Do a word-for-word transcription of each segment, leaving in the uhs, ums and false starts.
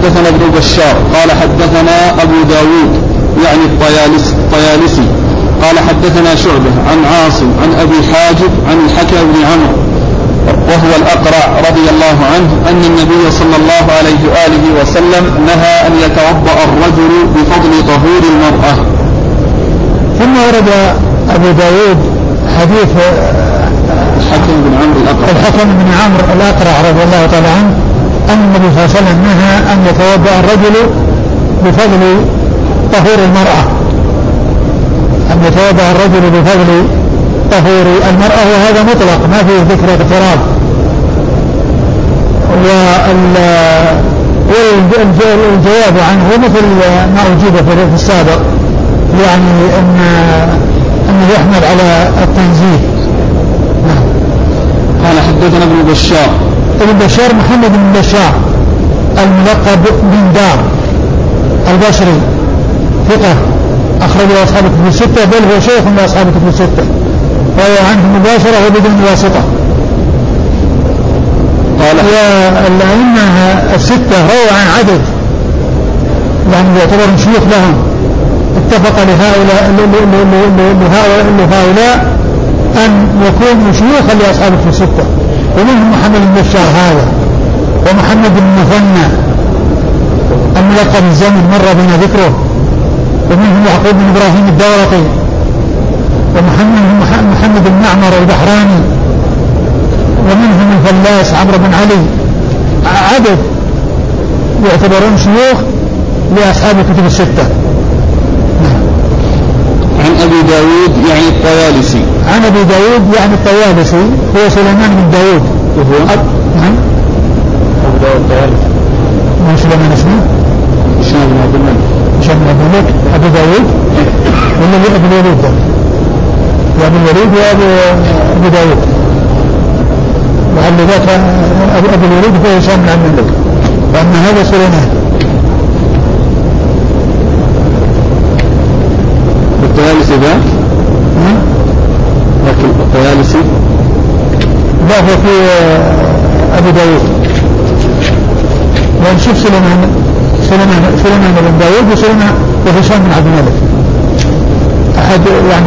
حدثنا ابن بشار قال حدثنا أبو داود يعني الطيالسي قال حدثنا شعبة عن عاصم عن أبي حاجب عن الحكم بن عمرو وهو الأقرع رضي الله عنه أن النبي صلى الله عليه وآله وسلم نهى أن يتوضأ الرجل بفضل طهور المرأة. ثم ورد أبو داود حديث الحكم بن عمرو الأقرع الحكم بن عمرو الأقرع رضي الله تعالى عنه أن النبي صلى الله عليه وسلم نهى أن يتوضأ الرجل بفضل طهور المرأة أن يتوضأ الرجل بفضل طهور المرأة، وهذا مطلق ما فيه ذكر اغتراب. والجواب عنه مثل ما أجيب في السابق، يعني أن أنه يحمل على التنزيه. قال حدثنا ابن بشار ابن بشار محمد بن بشار الملقب بن دار البصري ثقة أخرجه أصحاب الكتب الستة، بل هو شيخ من أصحاب الكتب الستة، وهو عنه مباشرة وبدون واسطة. قال والأئمة الستة رووا عن عدد يعني يعتبر شيوخ لهم، اتفق لهؤلاء لهؤلاء أن يكونوا شيوخا لأصحاب الكتب الستة، ومنهم محمد بن بشار هذا، ومحمد بن مثنى الملقب الزمن مر بنا ذكره، ومنهم يعقوب بن إبراهيم الدورقي، ومحمد محمد بن معمر البحراني، ومنهم الفلاس عمرو بن علي، عدد يعتبرون شيوخ لأصحاب الكتب الستة. عن أبي داود يعني الطيالسي عن أبي داود يعني الطيالسي هو سليمان بن داود وهو أب نعم أبو داود الطيالسي ما سليمان اسمه هشام بن عبد الملك هشام بن عبد الملك أبو داود ولا أبو الوليد ده وأبو الوليد وأبو أبو داود، وعلى ذاك أبو الوليد هو هشام بن عبد الملك، وأما هذا سليمان. الطيالسي ذا لكن الطيالسي لا هو في أبو داود، ونشوف سليمان سليمان سليمان بن داود وسليمان وهشام بن عبد الملك أحد يعني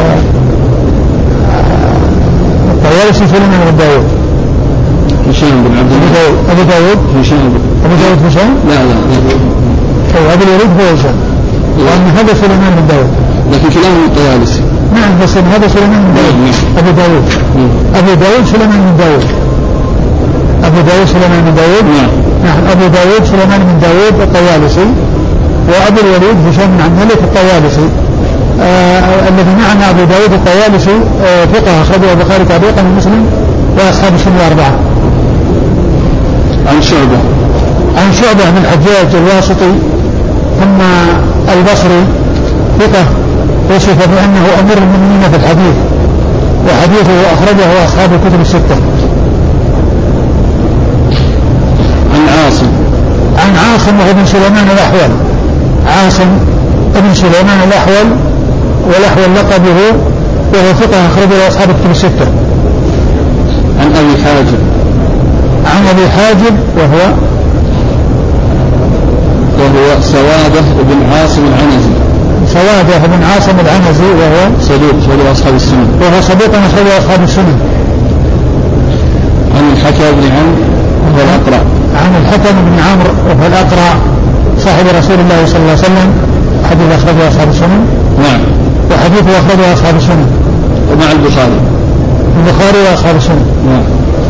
الطيالسي سليمان بن داود هشام بن عبد الملك أبو داود هشام أبو داود هشام لا لا أبو الوليد هو هشام، وأن هذا سليمان بن داود لكن كلامه الطيالسي. نعم بس هذا سليمان بن داود أبو داود أبو داود سليمان بن داود أبو داود سليمان بن داود نعم أبو داود سليمان بن داود الطيالسي، وأبو الوليد هشام بن عبد الملك الطيالسي. آه الذي معنا أبو داود الطيالسي آه ثقة أخرجه البخاري تعليقا ومسلم وأصحاب السنة الأربعة. عن شعبة عن شعبة بن الحجاج الواسطي ثم البصري ثقة وصف بأنه أمير المؤمنين في الحديث، وحديثه أخرجه أصحاب الكتب الستة. عن عاصم عن عاصم وابن سليمان الأحول، عاصم ابن سليمان الأحول والأحول لقبه، وهو ثقة أخرجه أصحاب الكتب الستة. عن أبي حاجب عن أبي حاجب وهو وهو سوادة بن عاصم العنزي سوادة بن عاصم العنزي وهو صدوق صدوق أصحاب السنة وهو صدوق أخرج أصحاب السنة. عن الحكم بن عمرو وهو الأقرع عن الحكم بن عمرو وهو الأقرع صاحب رسول الله صلى الله عليه وسلم، حديث أخرجه أصحاب السنة. نعم. وحديثه أخرجه أصحاب السنة ومع البخاري البخاري وأصحاب السنة. نعم.